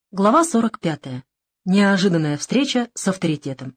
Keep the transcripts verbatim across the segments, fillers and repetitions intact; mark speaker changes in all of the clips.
Speaker 1: Глава сорок пятая. Неожиданная встреча с авторитетом.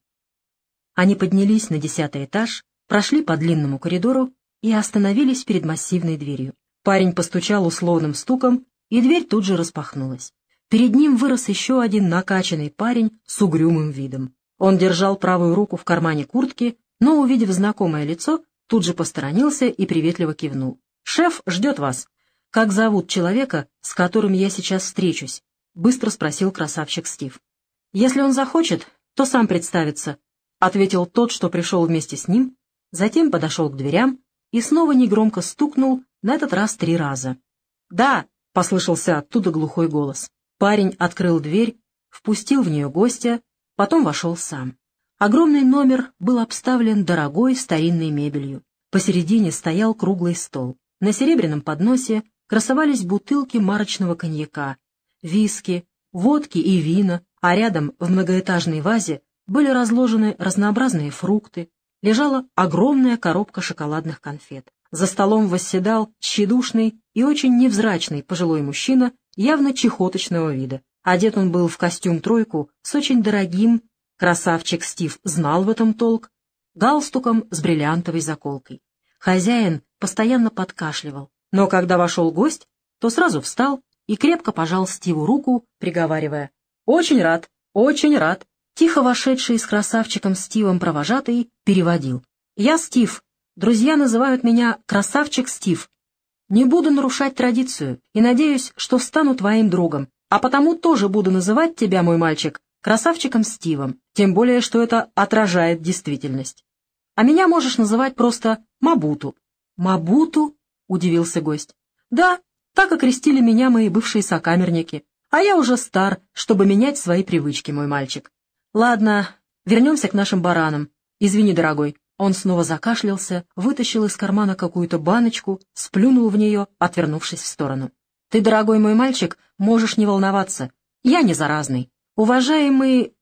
Speaker 1: Они поднялись на десятый этаж, прошли по длинному коридору и остановились перед массивной дверью. Парень постучал условным стуком, и дверь тут же распахнулась. Перед ним вырос еще один накачанный парень с угрюмым видом. Он держал правую руку в кармане куртки, но, увидев знакомое лицо, тут же посторонился и приветливо кивнул. «Шеф ждет вас. Как зовут человека, с которым я сейчас встречусь?» — быстро спросил красавчик Стив. «Если он захочет, то сам представится», — ответил тот, что пришел вместе с ним, затем подошел к дверям и снова негромко стукнул, на этот раз три раза. «Да», — послышался оттуда глухой голос. Парень открыл дверь, впустил в нее гостя, потом вошел сам. Огромный номер был обставлен дорогой старинной мебелью. Посередине стоял круглый стол. На серебряном подносе красовались бутылки марочного коньяка, виски, водки и вина, а рядом в многоэтажной вазе были разложены разнообразные фрукты, лежала огромная коробка шоколадных конфет. За столом восседал тщедушный и очень невзрачный пожилой мужчина явно чехоточного вида. Одет он был в костюм-тройку с очень дорогим, красавчик Стив знал в этом толк, галстуком с бриллиантовой заколкой. Хозяин постоянно подкашливал, но когда вошел гость, то сразу встал и крепко пожал Стиву руку, приговаривая: «Очень рад, очень рад». Тихо вошедший с красавчиком Стивом провожатый переводил: «Я Стив. Друзья называют меня Красавчик Стив. Не буду нарушать традицию и надеюсь, что стану твоим другом, а потому тоже буду называть тебя, мой мальчик, Красавчиком Стивом, тем более, что это отражает действительность. А меня можешь называть просто Мабуту». «Мабуту?» — удивился гость. «Да, так окрестили меня мои бывшие сокамерники, а я уже стар, чтобы менять свои привычки, мой мальчик. Ладно, вернемся к нашим баранам. Извини, дорогой». Он снова закашлялся, вытащил из кармана какую-то баночку, сплюнул в нее, отвернувшись в сторону. «Ты, дорогой мой мальчик, можешь не волноваться. Я не заразный. Уважаемый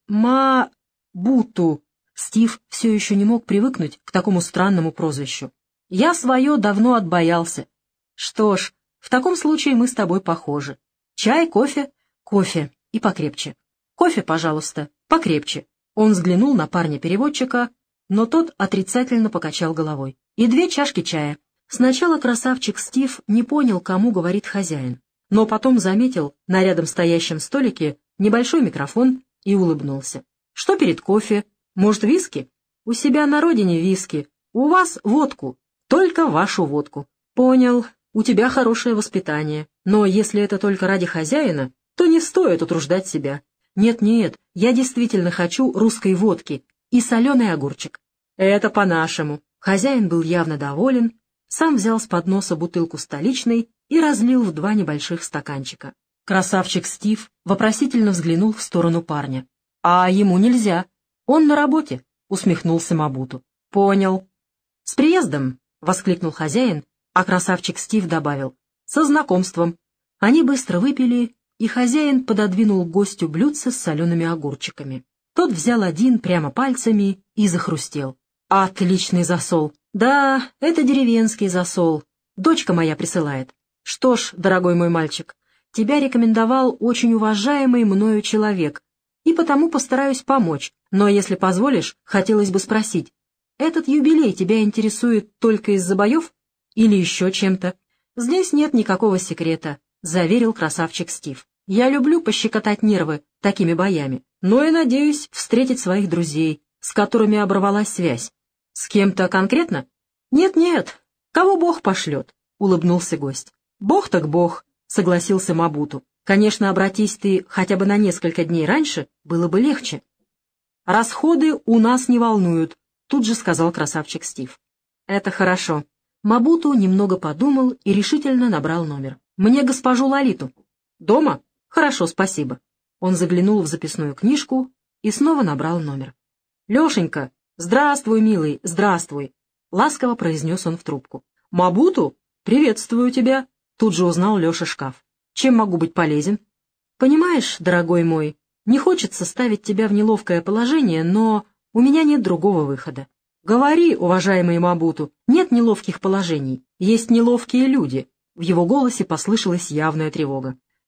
Speaker 1: Ма-Буту». Стив все еще не мог привыкнуть к такому странному прозвищу. «Я свое давно отбоялся. Что ж, в таком случае мы с тобой похожи. Чай, кофе?» «Кофе. И покрепче». «Кофе, пожалуйста, покрепче». Он взглянул на парня-переводчика, но тот отрицательно покачал головой. «И две чашки чая». Сначала красавчик Стив не понял, кому говорит хозяин, но потом заметил на рядом стоящем столике небольшой микрофон и улыбнулся. «Что перед кофе? Может, виски?» «У себя на родине виски. У вас водку. Только вашу водку». «Понял. У тебя хорошее воспитание. Но если это только ради хозяина, то не стоит утруждать себя. Нет-нет, я действительно хочу русской водки и соленый огурчик». «Это по-нашему». Хозяин был явно доволен, сам взял с подноса бутылку столичной и разлил в два небольших стаканчика. Красавчик Стив вопросительно взглянул в сторону парня. «А ему нельзя. Он на работе», — усмехнулся Мабуту. «Понял». «С приездом!» — воскликнул хозяин, а красавчик Стив добавил: «Со знакомством». Они быстро выпили, и хозяин пододвинул гостю блюдце с солеными огурчиками. Тот взял один прямо пальцами и захрустел. «Отличный засол! Да, это деревенский засол. Дочка моя присылает. Что ж, дорогой мой мальчик, тебя рекомендовал очень уважаемый мною человек, и потому постараюсь помочь. Но, если позволишь, хотелось бы спросить, этот юбилей тебя интересует только из-за боев или еще чем-то?» «Здесь нет никакого секрета», — заверил красавчик Стив. «Я люблю пощекотать нервы такими боями, но и надеюсь встретить своих друзей, с которыми оборвалась связь». «С кем-то конкретно?» «Нет-нет, кого Бог пошлет», — улыбнулся гость. «Бог так Бог», — согласился Мабуту. «Конечно, обратись ты хотя бы на несколько дней раньше, было бы легче». «Расходы у нас не волнуют», — тут же сказал красавчик Стив. «Это хорошо». Мабуту немного подумал и решительно набрал номер. «Мне госпожу Лолиту». «Дома? Хорошо, спасибо». Он заглянул в записную книжку и снова набрал номер. «Лешенька, здравствуй, милый, здравствуй», — ласково произнес он в трубку. «Мабуту, приветствую тебя», — тут же узнал Леша шкаф. «Чем могу быть полезен?» «Понимаешь, дорогой мой, не хочется ставить тебя в неловкое положение, но у меня нет другого выхода». «Говори, уважаемый Мабуту, нет неловких положений, есть неловкие люди». В его голосе послышалась явная тревога.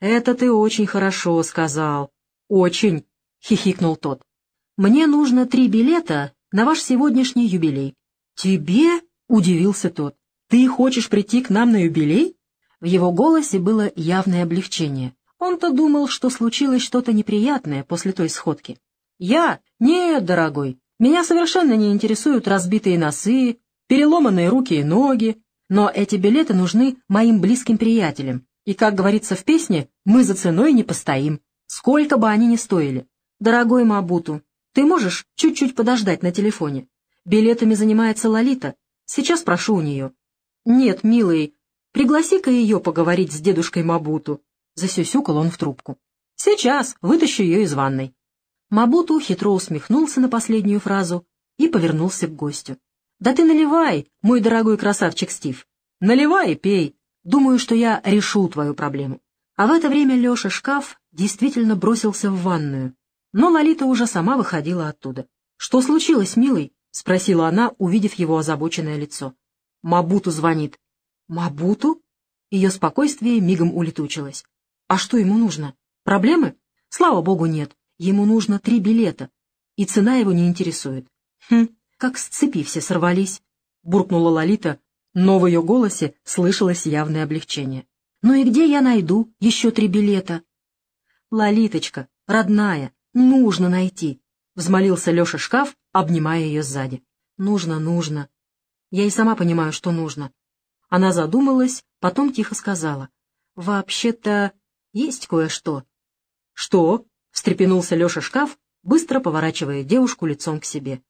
Speaker 1: «Это ты очень хорошо сказал. Очень», — хихикнул тот. «Мне нужно три билета на ваш сегодняшний юбилей». «Тебе?» — удивился тот. «Ты хочешь прийти к нам на юбилей?» В его голосе было явное облегчение. Он-то думал, что случилось что-то неприятное после той сходки. «Я? Нет, дорогой. Меня совершенно не интересуют разбитые носы, переломанные руки и ноги. Но эти билеты нужны моим близким приятелям. И, как говорится в песне, мы за ценой не постоим, сколько бы они ни стоили. Дорогой Мабуту, ты можешь чуть-чуть подождать на телефоне? Билетами занимается Лолита. Сейчас прошу у нее». «Нет, милый, пригласи-ка ее поговорить с дедушкой Мабуту», — засюсюкал он в трубку. «Сейчас вытащу ее из ванной». Мабуту хитро усмехнулся на последнюю фразу и повернулся к гостю. «Да ты наливай, мой дорогой красавчик Стив. Наливай и пей. Думаю, что я решу твою проблему». А в это время Леша Шкаф действительно бросился в ванную. Но Лолита уже сама выходила оттуда. «Что случилось, милый?» — спросила она, увидев его озабоченное лицо. «Мабуту звонит». «Мабуту?» Ее спокойствие мигом улетучилось. «А что ему нужно? Проблемы?» «Слава богу, нет. Ему нужно три билета, и цена его не интересует». «Хм, как с цепи все сорвались», — буркнула Лолита, но в ее голосе слышалось явное облегчение. «Ну и где я найду еще три билета?» «Лолиточка, родная, нужно найти», — взмолился Леша Шкаф, обнимая ее сзади. «Нужно, нужно. Я и сама понимаю, что нужно». Она задумалась, потом тихо сказала. «Вообще-то есть кое-что». «Что?» — встрепенулся Леша Шкаф, быстро поворачивая девушку лицом к себе.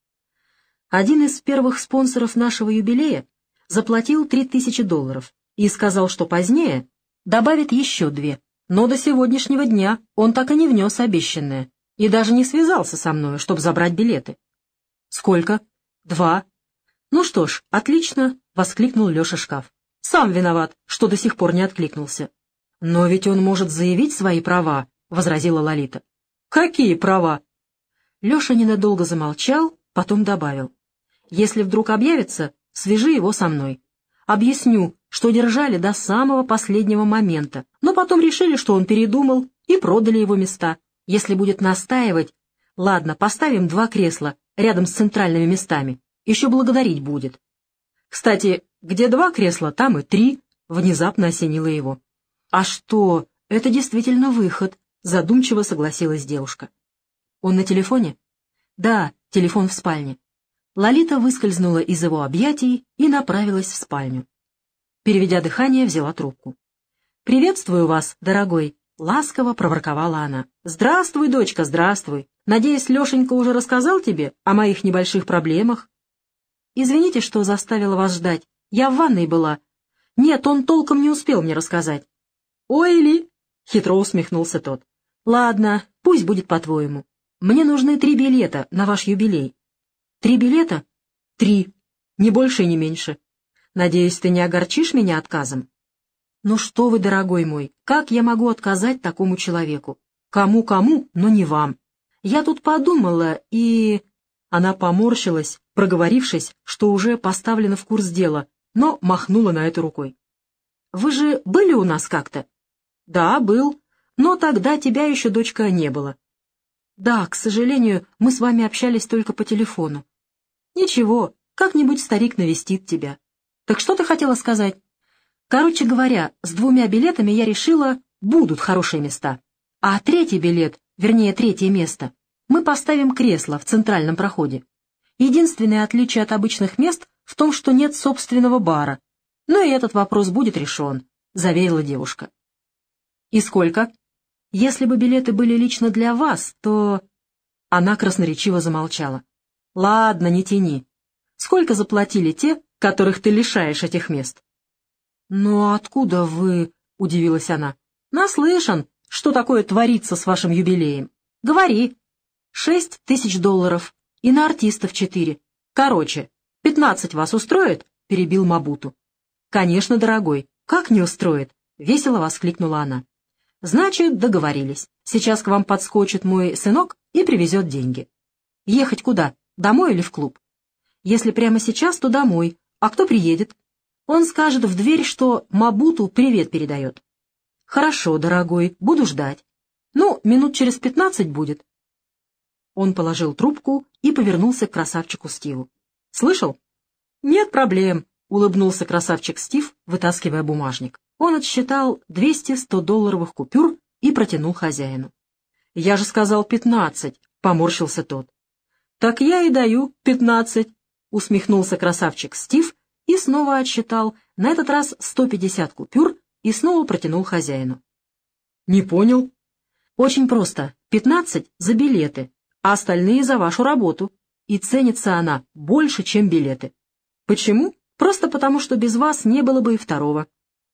Speaker 1: «Один из первых спонсоров нашего юбилея заплатил три тысячи долларов и сказал, что позднее добавит еще две. Но до сегодняшнего дня он так и не внес обещанное и даже не связался со мной, чтобы забрать билеты». «Сколько?» «Два». «Ну что ж, отлично», — воскликнул Леша Шкаф. «Сам виноват, что до сих пор не откликнулся». «Но ведь он может заявить свои права», — возразила Лолита. «Какие права?» Леша ненадолго замолчал, потом добавил. «Если вдруг объявится, свяжи его со мной. Объясню, что держали до самого последнего момента, но потом решили, что он передумал, и продали его места. Если будет настаивать, ладно, поставим два кресла рядом с центральными местами, еще благодарить будет». «Кстати, где два кресла, там и три», — внезапно осенило его. «А что, это действительно выход», — задумчиво согласилась девушка. «Он на телефоне?» «Да, телефон в спальне». Лолита выскользнула из его объятий и направилась в спальню. Переведя дыхание, взяла трубку. «Приветствую вас, дорогой», — ласково проворковала она. «Здравствуй, дочка, здравствуй. Надеюсь, Лешенька уже рассказал тебе о моих небольших проблемах?» «Извините, что заставила вас ждать. Я в ванной была. Нет, он толком не успел мне рассказать». «Ой, Ли!» — хитро усмехнулся тот. «Ладно, пусть будет по-твоему. Мне нужны три билета на ваш юбилей». «Три билета?» «Три. Не больше и не меньше. Надеюсь, ты не огорчишь меня отказом?» «Ну что вы, дорогой мой, как я могу отказать такому человеку? Кому-кому, но не вам. Я тут подумала и...» Она поморщилась, проговорившись, что уже поставлена в курс дела, но махнула на это рукой. «Вы же были у нас как-то?» «Да, был, но тогда тебя еще, дочка, не было». «Да, к сожалению, мы с вами общались только по телефону». «Ничего, как-нибудь старик навестит тебя». «Так что ты хотела сказать?» «Короче говоря, с двумя билетами я решила, будут хорошие места. А третий билет, вернее, третье место, мы поставим кресло в центральном проходе. Единственное отличие от обычных мест в том, что нет собственного бара. Но и этот вопрос будет решен», — заверила девушка. «И сколько?» «Если бы билеты были лично для вас, то...» Она красноречиво замолчала. «Ладно, не тяни. Сколько заплатили те, которых ты лишаешь этих мест?» «Но откуда вы...» — удивилась она. «Наслышан, что такое творится с вашим юбилеем. Говори. Шесть тысяч долларов. И на артистов четыре. Короче, пятнадцать вас устроит?» — перебил Мабуту. «Конечно, дорогой. Как не устроит?» — весело воскликнула она. «Значит, договорились. Сейчас к вам подскочит мой сынок и привезет деньги. Ехать куда? Домой или в клуб? Если прямо сейчас, то домой. А кто приедет? Он скажет в дверь, что Мабуту привет передает». «Хорошо, дорогой, буду ждать. Ну, минут через пятнадцать будет». Он положил трубку и повернулся к красавчику Стиву. «Слышал?» «Нет проблем», — улыбнулся красавчик Стив, вытаскивая бумажник. Он отсчитал двести сто-долларовых купюр и протянул хозяину. «Я же сказал пятнадцать», — поморщился тот. «Так я и даю пятнадцать», — усмехнулся красавчик Стив и снова отсчитал, на этот раз сто пятьдесят купюр, и снова протянул хозяину. «Не понял?» «Очень просто. Пятнадцать за билеты, а остальные за вашу работу. И ценится она больше, чем билеты. Почему? Просто потому, что без вас не было бы и второго».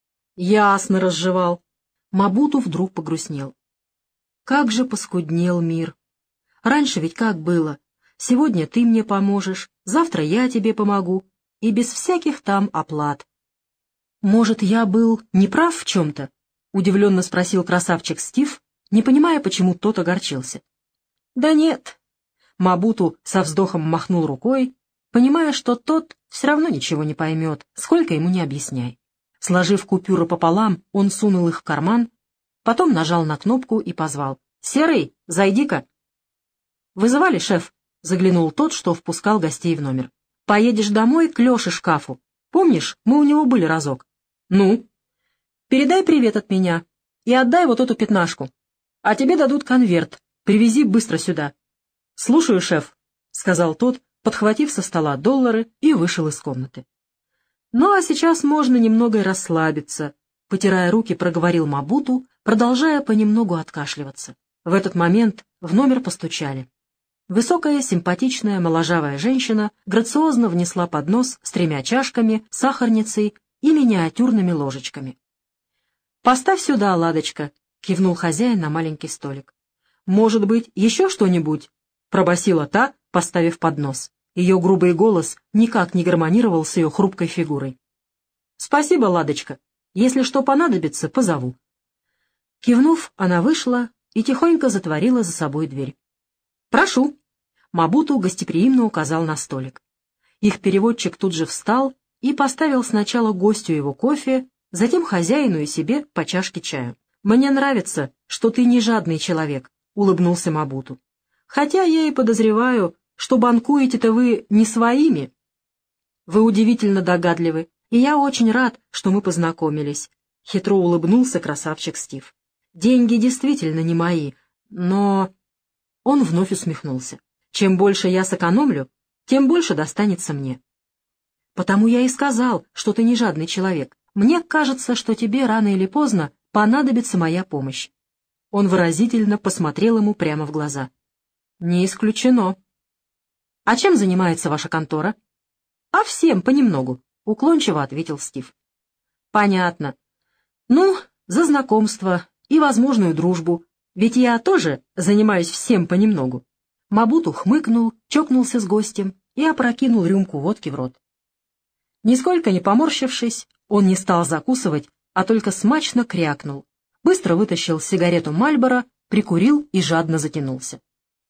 Speaker 1: «Ясно, разжевал». Мабуту вдруг погрустнел. Как же поскуднел мир. Раньше ведь как было? Сегодня ты мне поможешь, завтра я тебе помогу, и без всяких там оплат. «Может, я был неправ в чем-то?» — удивленно спросил красавчик Стив, не понимая, почему тот огорчился. «Да нет». Мабуту со вздохом махнул рукой, понимая, что тот все равно ничего не поймет, сколько ему не объясняй. Сложив купюры пополам, он сунул их в карман, потом нажал на кнопку и позвал. «Серый, зайди-ка». «Вызывали, шеф?» — заглянул тот, что впускал гостей в номер. «Поедешь домой к Леше шкафу. Помнишь, мы у него были разок?» «Ну?» «Передай привет от меня и отдай вот эту пятнашку. А тебе дадут конверт. Привези быстро сюда». «Слушаю, шеф», — сказал тот, подхватив со стола доллары и вышел из комнаты. «Ну, а сейчас можно немного и расслабиться», — потирая руки, проговорил Мабуту, продолжая понемногу откашливаться. В этот момент в номер постучали. Высокая, симпатичная, моложавая женщина грациозно внесла поднос с тремя чашками, сахарницей и миниатюрными ложечками. «Поставь сюда, Ладочка», — кивнул хозяин на маленький столик. «Может быть, еще что-нибудь?» — пробасила та, поставив поднос. Ее грубый голос никак не гармонировал с ее хрупкой фигурой. «Спасибо, Ладочка. Если что понадобится, позову». Кивнув, она вышла и тихонько затворила за собой дверь. «Прошу». Мабуту гостеприимно указал на столик. Их переводчик тут же встал и поставил сначала гостю его кофе, затем хозяину и себе по чашке чаю. «Мне нравится, что ты не жадный человек», — улыбнулся Мабуту. «Хотя я и подозреваю, что банкуете-то вы не своими. Вы удивительно догадливы, и я очень рад, что мы познакомились», — хитро улыбнулся красавчик Стив. «Деньги действительно не мои, но...» Он вновь усмехнулся. «Чем больше я сэкономлю, тем больше достанется мне». «Потому я и сказал, что ты не жадный человек. Мне кажется, что тебе рано или поздно понадобится моя помощь». Он выразительно посмотрел ему прямо в глаза. «Не исключено». «А чем занимается ваша контора?» «А всем понемногу», — уклончиво ответил Стив. «Понятно. Ну, за знакомство и возможную дружбу, ведь я тоже занимаюсь всем понемногу». Мабуту хмыкнул, чокнулся с гостем и опрокинул рюмку водки в рот. Нисколько не поморщившись, он не стал закусывать, а только смачно крякнул, быстро вытащил сигарету Мальборо, прикурил и жадно затянулся.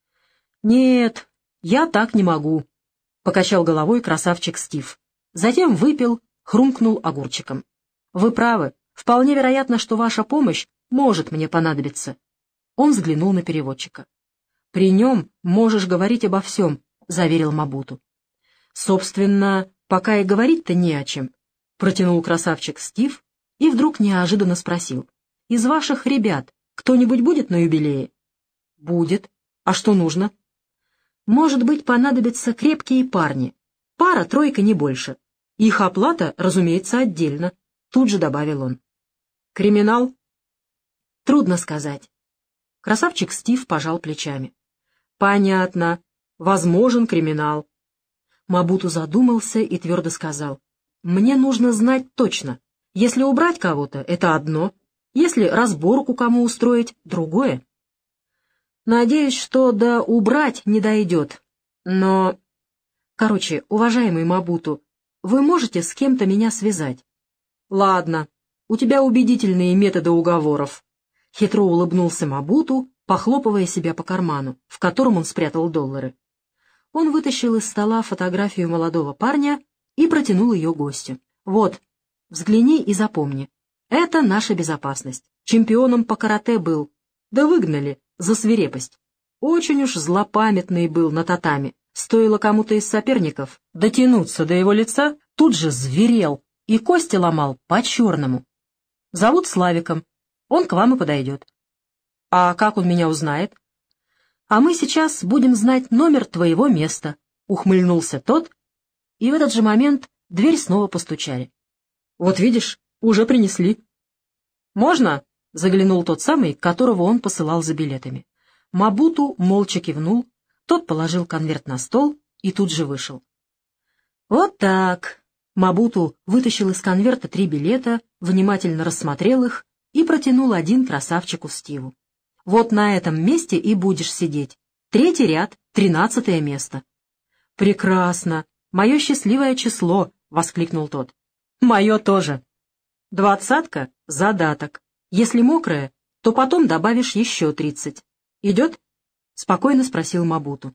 Speaker 1: «Нет, я так не могу», — покачал головой красавчик Стив. Затем выпил, хрумкнул огурчиком. «Вы правы, вполне вероятно, что ваша помощь может мне понадобиться». Он взглянул на переводчика. «При нем можешь говорить обо всем», — заверил Мабуту. «Собственно, пока и говорить-то не о чем», — протянул красавчик Стив и вдруг неожиданно спросил. «Из ваших ребят кто-нибудь будет на юбилее?» «Будет. А что нужно?» «Может быть, понадобятся крепкие парни. Пара-тройка, не больше. Их оплата, разумеется, отдельно», — тут же добавил он. «Криминал?» «Трудно сказать». Красавчик Стив пожал плечами. «Понятно. Возможен криминал». Мабуту задумался и твердо сказал. «Мне нужно знать точно. Если убрать кого-то, это одно. Если разборку кому устроить, другое. Надеюсь, что до убрать не дойдет. Но... Короче, уважаемый Мабуту, вы можете с кем-то меня связать?» «Ладно, у тебя убедительные методы уговоров». Хитро улыбнулся Мабуту, похлопывая себя по карману, в котором он спрятал доллары. Он вытащил из стола фотографию молодого парня и протянул ее гостю. «Вот, взгляни и запомни. Это наша безопасность. Чемпионом по карате был. Да выгнали за свирепость. Очень уж злопамятный был на татами. Стоило кому-то из соперников дотянуться до его лица, тут же зверел и кости ломал по-черному. Зовут Славиком. Он к вам и подойдет. А как он меня узнает? А мы сейчас будем знать номер твоего места, ухмыльнулся тот, и в этот же момент дверь снова постучали. Вот видишь, уже принесли. Можно? Заглянул тот самый, которого он посылал за билетами. Мабуту молча кивнул, тот положил конверт на стол и тут же вышел. Вот так. Мабуту вытащил из конверта три билета, внимательно рассмотрел их и протянул один красавчику Стиву. Вот на этом месте и будешь сидеть. Третий ряд, тринадцатое место. Прекрасно. Мое счастливое число, — воскликнул тот. Мое тоже. Двадцатка — задаток. Если мокрое, то потом добавишь еще тридцать. Идет? — спокойно спросил Мабуту.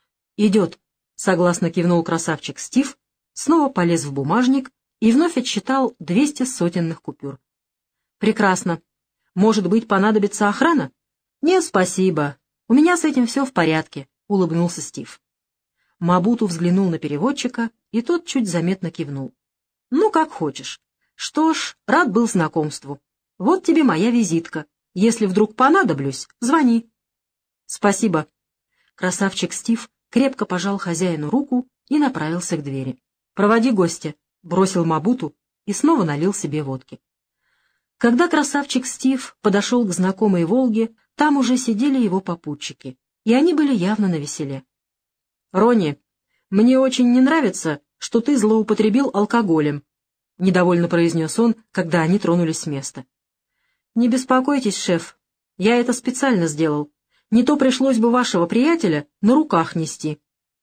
Speaker 1: Идет, — согласно кивнул красавчик Стив, снова полез в бумажник и вновь отсчитал двести сотенных купюр. Прекрасно. Может быть, понадобится охрана? Нет, спасибо. У меня с этим все в порядке, — улыбнулся Стив. Мабуту взглянул на переводчика, и тот чуть заметно кивнул. Ну, как хочешь. Что ж, рад был знакомству. Вот тебе моя визитка. Если вдруг понадоблюсь, звони. Спасибо. Красавчик Стив крепко пожал хозяину руку и направился к двери. Проводи гостя, бросил Мабуту и снова налил себе водки. Когда красавчик Стив подошел к знакомой «Волге», там уже сидели его попутчики, и они были явно навеселе. «Ронни, мне очень не нравится, что ты злоупотребил алкоголем», — недовольно произнес он, когда они тронулись с места. «Не беспокойтесь, шеф, я это специально сделал. Не то пришлось бы вашего приятеля на руках нести».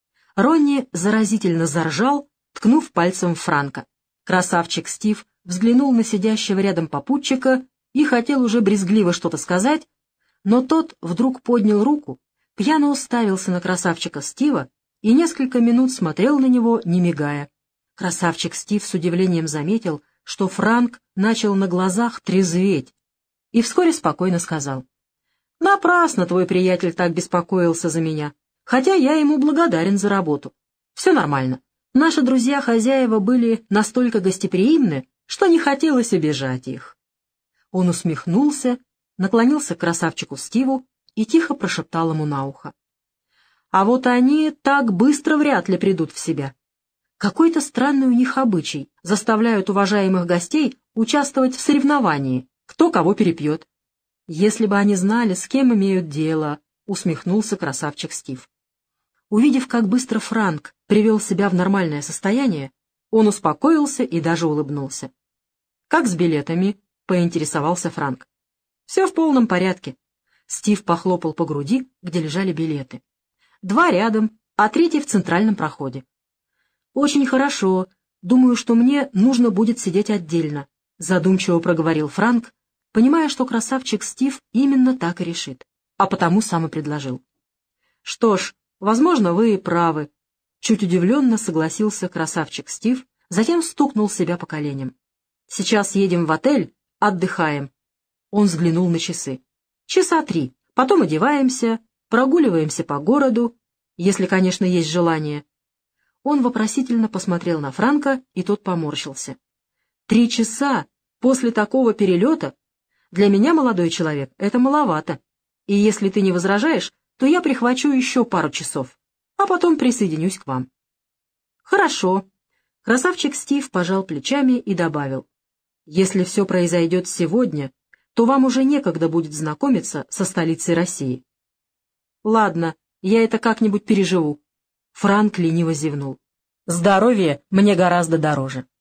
Speaker 1: Ронни заразительно заржал, ткнув пальцем в Франка. Красавчик Стив взглянул на сидящего рядом попутчика и хотел уже брезгливо что-то сказать, но тот вдруг поднял руку, пьяно уставился на красавчика Стива и несколько минут смотрел на него, не мигая. Красавчик Стив с удивлением заметил, что Франк начал на глазах трезветь, и вскоре спокойно сказал: «Напрасно твой приятель так беспокоился за меня, хотя я ему благодарен за работу. Все нормально. Наши друзья-хозяева были настолько гостеприимны, что не хотелось обижать их». Он усмехнулся, наклонился к красавчику Стиву и тихо прошептал ему на ухо: «А вот они так быстро вряд ли придут в себя. Какой-то странный у них обычай — заставляют уважаемых гостей участвовать в соревновании, кто кого перепьет». «Если бы они знали, с кем имеют дело», — усмехнулся красавчик Стив. Увидев, как быстро Франк привел себя в нормальное состояние, он успокоился и даже улыбнулся. «Как с билетами?» — поинтересовался Франк. «Все в полном порядке». Стив похлопал по груди, где лежали билеты. «Два рядом, а третий в центральном проходе». «Очень хорошо. Думаю, что мне нужно будет сидеть отдельно», — задумчиво проговорил Франк, понимая, что красавчик Стив именно так и решит, а потому сам и предложил. «Что ж, возможно, вы и правы», — чуть удивленно согласился красавчик Стив, затем стукнул себя по коленям. «Сейчас едем в отель, отдыхаем». Он взглянул на часы. «Часа три, потом одеваемся, прогуливаемся по городу, если, конечно, есть желание». Он вопросительно посмотрел на Франка, и тот поморщился. «Три часа после такого перелета? Для меня, молодой человек, это маловато. И если ты не возражаешь, то я прихвачу еще пару часов, а потом присоединюсь к вам». «Хорошо». Красавчик Стив пожал плечами и добавил: «Если все произойдет сегодня, то вам уже некогда будет знакомиться со столицей России». «Ладно, я это как-нибудь переживу». Франк лениво зевнул. «Здоровье мне гораздо дороже».